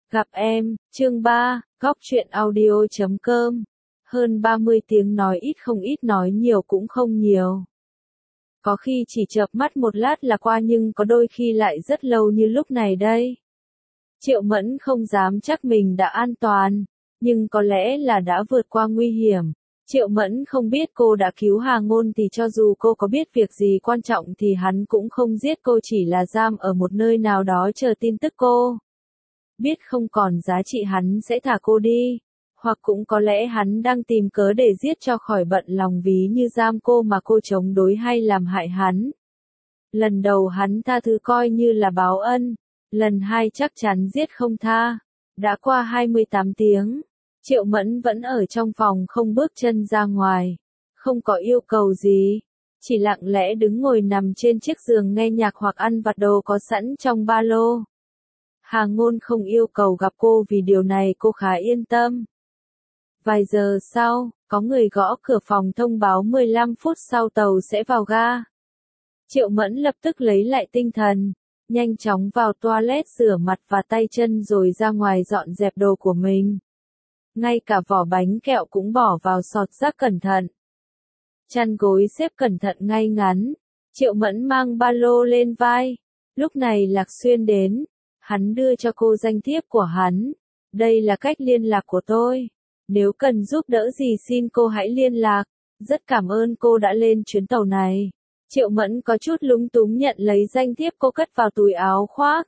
Gặp em, chương 3, góc truyện audio.com. Hơn 30 tiếng nói ít không ít nói nhiều cũng không nhiều. Có khi chỉ chợp mắt một lát là qua nhưng có đôi khi lại rất lâu như lúc này đây. Triệu Mẫn không dám chắc mình đã an toàn, nhưng có lẽ là đã vượt qua nguy hiểm. Triệu Mẫn không biết cô đã cứu Hà Ngôn thì cho dù cô có biết việc gì quan trọng thì hắn cũng không giết cô, chỉ là giam ở một nơi nào đó chờ tin tức cô. Biết không còn giá trị hắn sẽ thả cô đi, hoặc cũng có lẽ hắn đang tìm cớ để giết cho khỏi bận lòng, ví như giam cô mà cô chống đối hay làm hại hắn. Lần đầu hắn tha thứ coi như là báo ân, lần hai chắc chắn giết không tha. Đã qua 28 tiếng, Triệu Mẫn vẫn ở trong phòng không bước chân ra ngoài, không có yêu cầu gì, chỉ lặng lẽ đứng ngồi nằm trên chiếc giường nghe nhạc hoặc ăn vặt đồ có sẵn trong ba lô. Hà Ngôn không yêu cầu gặp cô vì điều này cô khá yên tâm. Vài giờ sau, có người gõ cửa phòng thông báo 15 phút sau tàu sẽ vào ga. Triệu Mẫn lập tức lấy lại tinh thần, nhanh chóng vào toilet rửa mặt và tay chân rồi ra ngoài dọn dẹp đồ của mình. Ngay cả vỏ bánh kẹo cũng bỏ vào sọt rác cẩn thận. Chăn gối xếp cẩn thận ngay ngắn. Triệu Mẫn mang ba lô lên vai. Lúc này Lạc Xuyên đến. Hắn đưa cho cô danh thiếp của hắn. Đây là cách liên lạc của tôi. Nếu cần giúp đỡ gì xin cô hãy liên lạc. Rất cảm ơn cô đã lên chuyến tàu này. Triệu Mẫn có chút lúng túng nhận lấy danh thiếp cô cất vào túi áo khoác.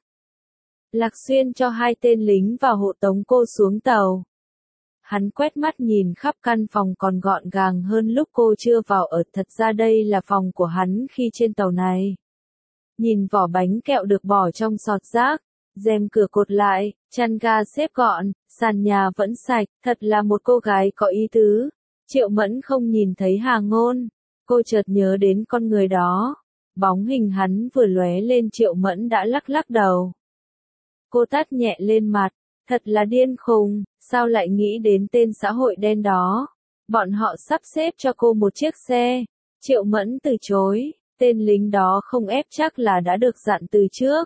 Lạc Xuyên cho 2 tên lính vào hộ tống cô xuống tàu. Hắn quét mắt nhìn khắp căn phòng còn gọn gàng hơn lúc cô chưa vào ở, thật ra đây là phòng của hắn khi trên tàu này. Nhìn vỏ bánh kẹo được bỏ trong sọt rác, rèm cửa cột lại, chăn ga xếp gọn, sàn nhà vẫn sạch, thật là một cô gái có ý tứ. Triệu Mẫn không nhìn thấy Hà Ngôn, cô chợt nhớ đến con người đó. Bóng hình hắn vừa lóe lên Triệu Mẫn đã lắc lắc đầu. Cô tát nhẹ lên mặt, thật là điên khùng, sao lại nghĩ đến tên xã hội đen đó. Bọn họ sắp xếp cho cô một chiếc xe. Triệu Mẫn từ chối, tên lính đó không ép chắc là đã được dặn từ trước.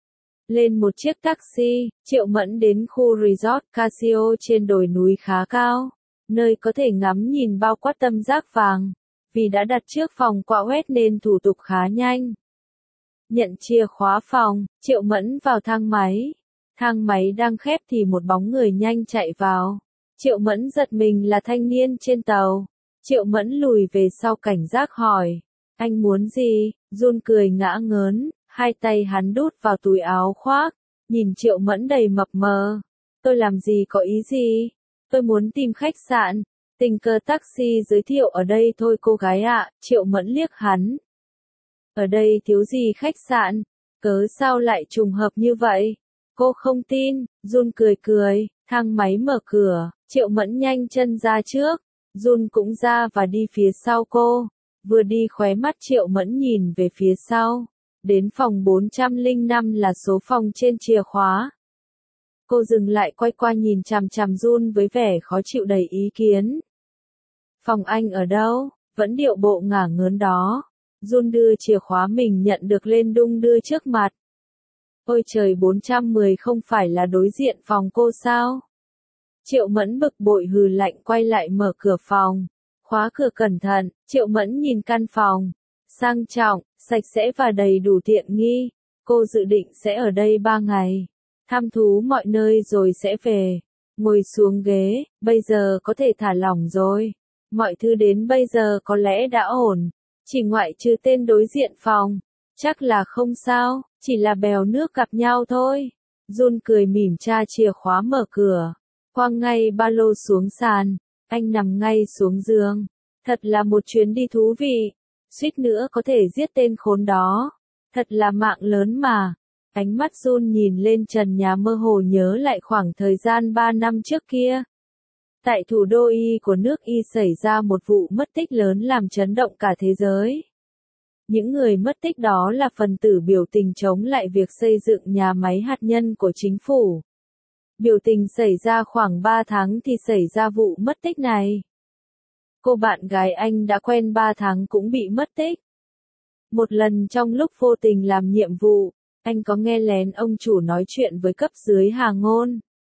Lên một chiếc taxi, Triệu Mẫn đến khu resort Casio trên đồi núi khá cao, nơi có thể ngắm nhìn bao quát tam giác vàng. Vì đã đặt trước phòng qua web nên thủ tục khá nhanh. Nhận chìa khóa phòng, Triệu Mẫn vào thang máy. Thang máy đang khép thì một bóng người nhanh chạy vào. Triệu Mẫn giật mình là thanh niên trên tàu. Triệu Mẫn lùi về sau cảnh giác hỏi. Anh muốn gì? Jun cười ngã ngớn, 2 tay hắn đút vào túi áo khoác. Nhìn Triệu Mẫn đầy mập mờ. Tôi làm gì có ý gì? Tôi muốn tìm khách sạn. Tình cờ taxi giới thiệu ở đây thôi cô gái ạ. Triệu Mẫn liếc hắn. Ở đây thiếu gì khách sạn? Cớ sao lại trùng hợp như vậy? Cô không tin. Jun cười cười, thang máy mở cửa, Triệu Mẫn nhanh chân ra trước, Jun cũng ra và đi phía sau cô. Vừa đi khóe mắt Triệu Mẫn nhìn về phía sau. Đến phòng 405 là số phòng trên chìa khóa. Cô dừng lại quay qua nhìn chằm chằm Jun với vẻ khó chịu đầy ý kiến. Phòng anh ở đâu? Vẫn điệu bộ ngả ngớn đó. Jun đưa chìa khóa mình nhận được lên đung đưa trước mặt. Ôi trời, 410 không phải là đối diện phòng cô sao? Triệu Mẫn bực bội hừ lạnh quay lại mở cửa phòng. Khóa cửa cẩn thận, Triệu Mẫn nhìn căn phòng. Sang trọng, sạch sẽ và đầy đủ tiện nghi. Cô dự định sẽ ở đây 3 ngày. Thăm thú mọi nơi rồi sẽ về. Ngồi xuống ghế, bây giờ có thể thả lỏng rồi. Mọi thứ đến bây giờ có lẽ đã ổn. Chỉ ngoại trừ tên đối diện phòng. Chắc là không sao, chỉ là bèo nước gặp nhau thôi. Jun cười mỉm tra chìa khóa mở cửa. Quăng ngay ba lô xuống sàn. Anh nằm ngay xuống giường. Thật là một chuyến đi thú vị. Suýt nữa có thể giết tên khốn đó. Thật là mạng lớn mà. Ánh mắt Jun nhìn lên trần nhà mơ hồ nhớ lại khoảng thời gian 3 năm trước kia. Tại thủ đô Y của nước Y xảy ra một vụ mất tích lớn làm chấn động cả thế giới. Những người mất tích đó là phần tử biểu tình chống lại việc xây dựng nhà máy hạt nhân của chính phủ. Biểu tình xảy ra khoảng 3 tháng thì xảy ra vụ mất tích này. Cô bạn gái anh đã quen 3 tháng cũng bị mất tích. Một lần trong lúc vô tình làm nhiệm vụ, anh có nghe lén ông chủ nói chuyện với cấp dưới Hà Ngôn.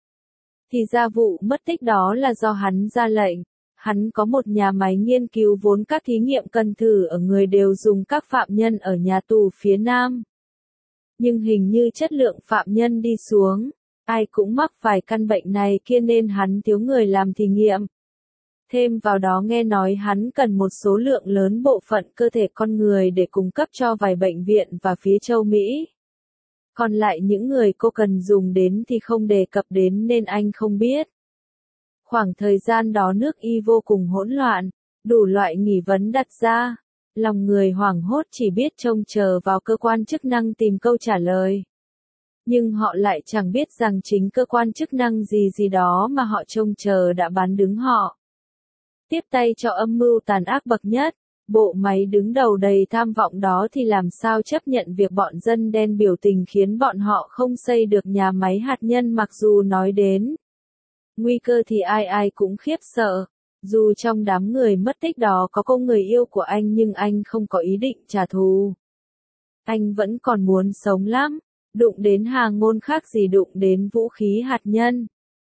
thì ra vụ mất tích đó là do hắn ra lệnh. Hắn có một nhà máy nghiên cứu vốn các thí nghiệm cần thử ở người đều dùng các phạm nhân ở nhà tù phía Nam. Nhưng hình như chất lượng phạm nhân đi xuống, ai cũng mắc phải căn bệnh này kia nên hắn thiếu người làm thí nghiệm. Thêm vào đó nghe nói hắn cần một số lượng lớn bộ phận cơ thể con người để cung cấp cho vài bệnh viện và phía châu Mỹ. Còn lại những người cô cần dùng đến thì không đề cập đến nên anh không biết. Khoảng thời gian đó nước Y vô cùng hỗn loạn, đủ loại nghi vấn đặt ra. Lòng người hoảng hốt chỉ biết trông chờ vào cơ quan chức năng tìm câu trả lời. Nhưng họ lại chẳng biết rằng chính cơ quan chức năng gì đó mà họ trông chờ đã bán đứng họ. Tiếp tay cho âm mưu tàn ác bậc nhất, bộ máy đứng đầu đầy tham vọng đó thì làm sao chấp nhận việc bọn dân đen biểu tình khiến bọn họ không xây được nhà máy hạt nhân mặc dù nói đến nguy cơ thì ai cũng khiếp sợ. Dù trong đám người mất tích đó có cô người yêu của anh nhưng anh không có ý định trả thù. Anh vẫn còn muốn sống lắm, đụng đến hàng ngôn khác gì đụng đến vũ khí hạt nhân.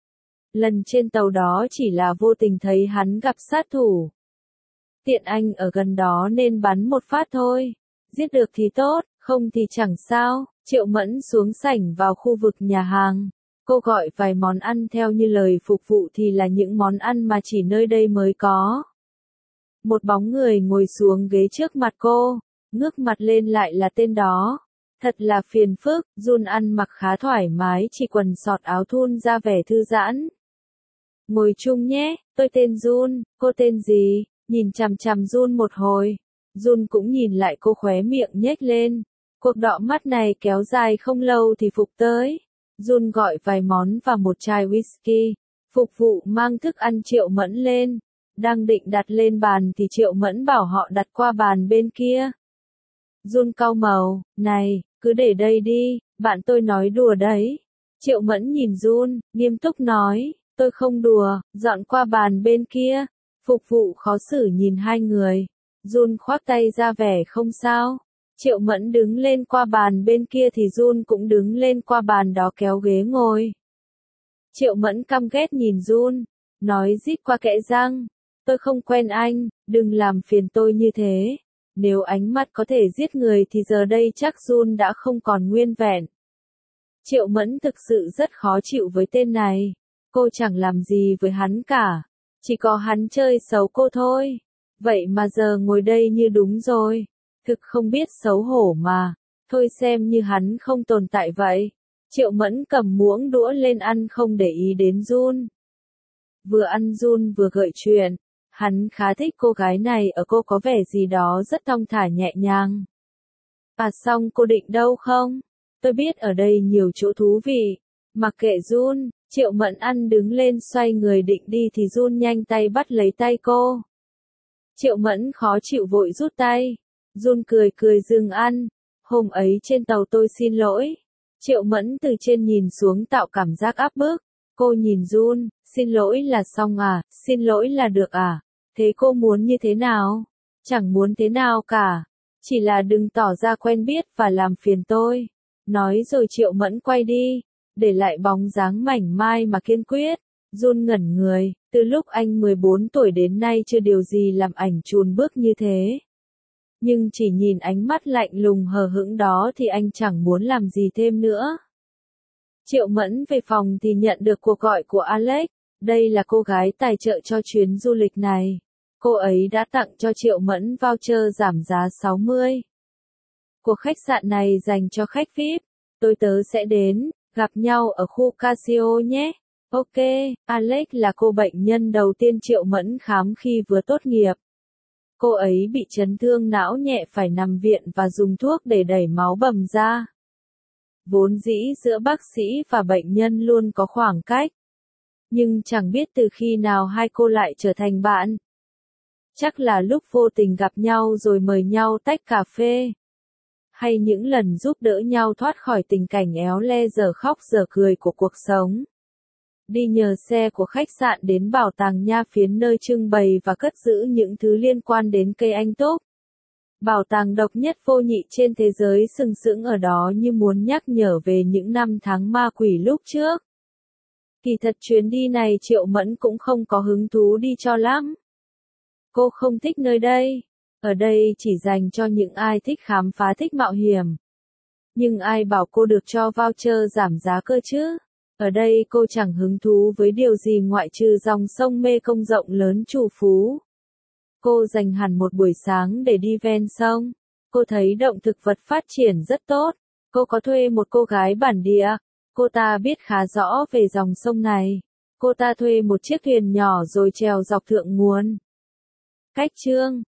Lần trên tàu đó chỉ là vô tình thấy hắn gặp sát thủ. Tiện anh ở gần đó nên bắn một phát thôi. Giết được thì tốt, không thì chẳng sao. Triệu Mẫn xuống sảnh vào khu vực nhà hàng. Cô gọi vài món ăn theo như lời phục vụ thì là những món ăn mà chỉ nơi đây mới có. Một bóng người ngồi xuống ghế trước mặt cô, ngước mặt lên lại là tên đó. Thật là phiền phức, Jun ăn mặc khá thoải mái chỉ quần sọt áo thun ra vẻ thư giãn. Ngồi chung nhé, tôi tên Jun, cô tên gì? Nhìn chằm chằm Jun một hồi. Jun cũng nhìn lại cô khóe miệng nhếch lên. Cuộc đọ mắt này kéo dài không lâu thì phục tới. Jun gọi vài món và một chai whisky. Phục vụ mang thức ăn Triệu Mẫn lên. Đang định đặt lên bàn thì Triệu Mẫn bảo họ đặt qua bàn bên kia. Jun cau màu, này, cứ để đây đi, bạn tôi nói đùa đấy. Triệu Mẫn nhìn Jun, nghiêm túc nói, tôi không đùa, dọn qua bàn bên kia. Phục vụ khó xử nhìn hai người. Jun khoác tay ra vẻ không sao. Triệu Mẫn đứng lên qua bàn bên kia thì Jun cũng đứng lên qua bàn đó kéo ghế ngồi. Triệu Mẫn căm ghét nhìn Jun, nói rít qua kẽ răng. Tôi không quen anh, đừng làm phiền tôi như thế. Nếu ánh mắt có thể giết người thì giờ đây chắc Jun đã không còn nguyên vẹn. Triệu Mẫn thực sự rất khó chịu với tên này. Cô chẳng làm gì với hắn cả. Chỉ có hắn chơi xấu cô thôi. Vậy mà giờ ngồi đây như đúng rồi. Thực không biết xấu hổ mà. Thôi xem như hắn không tồn tại vậy. Triệu Mẫn cầm muỗng đũa lên ăn không để ý đến Jun. Vừa ăn Jun vừa gợi chuyện. Hắn khá thích cô gái này ở cô có vẻ gì đó rất thong thả nhẹ nhàng. À xong cô định đâu không? Tôi biết ở đây nhiều chỗ thú vị. Mặc kệ Jun, Triệu Mẫn ăn đứng lên xoay người định đi thì Jun nhanh tay bắt lấy tay cô. Triệu Mẫn khó chịu vội rút tay. Jun cười cười dừng ăn. Hôm ấy trên tàu tôi xin lỗi. Triệu Mẫn từ trên nhìn xuống tạo cảm giác áp bức. Cô nhìn Jun, xin lỗi là xong à, xin lỗi là được à? Thế cô muốn như thế nào? Chẳng muốn thế nào cả. Chỉ là đừng tỏ ra quen biết và làm phiền tôi. Nói rồi Triệu Mẫn quay đi. Để lại bóng dáng mảnh mai mà kiên quyết. Jun ngẩn người, từ lúc anh 14 tuổi đến nay chưa điều gì làm ảnh chùn bước như thế. Nhưng chỉ nhìn ánh mắt lạnh lùng hờ hững đó thì anh chẳng muốn làm gì thêm nữa. Triệu Mẫn về phòng thì nhận được cuộc gọi của Alex. Đây là cô gái tài trợ cho chuyến du lịch này. Cô ấy đã tặng cho Triệu Mẫn voucher giảm giá 60. Cuộc khách sạn này dành cho khách VIP. Tôi tớ sẽ đến, gặp nhau ở khu Casio nhé. Ok, Alex là cô bệnh nhân đầu tiên Triệu Mẫn khám khi vừa tốt nghiệp. Cô ấy bị chấn thương não nhẹ phải nằm viện và dùng thuốc để đẩy máu bầm ra. Vốn dĩ giữa bác sĩ và bệnh nhân luôn có khoảng cách. Nhưng chẳng biết từ khi nào hai cô lại trở thành bạn. Chắc là lúc vô tình gặp nhau rồi mời nhau tách cà phê. Hay những lần giúp đỡ nhau thoát khỏi tình cảnh éo le giờ khóc giờ cười của cuộc sống. Đi nhờ xe của khách sạn đến bảo tàng Nha Phiến nơi trưng bày và cất giữ những thứ liên quan đến cây anh túc. Bảo tàng độc nhất vô nhị trên thế giới sừng sững ở đó như muốn nhắc nhở về những năm tháng ma quỷ lúc trước. Kỳ thật chuyến đi này Triệu Mẫn cũng không có hứng thú đi cho lắm. Cô không thích nơi đây. Ở đây chỉ dành cho những ai thích khám phá, thích mạo hiểm. Nhưng ai bảo cô được cho voucher giảm giá cơ chứ? Ở đây cô chẳng hứng thú với điều gì ngoại trừ dòng sông Mê Công rộng lớn trù phú. Cô dành hẳn một buổi sáng để đi ven sông. Cô thấy động thực vật phát triển rất tốt. Cô có thuê một cô gái bản địa. Cô ta biết khá rõ về dòng sông này. Cô ta thuê một chiếc thuyền nhỏ rồi chèo dọc thượng nguồn. Cách chương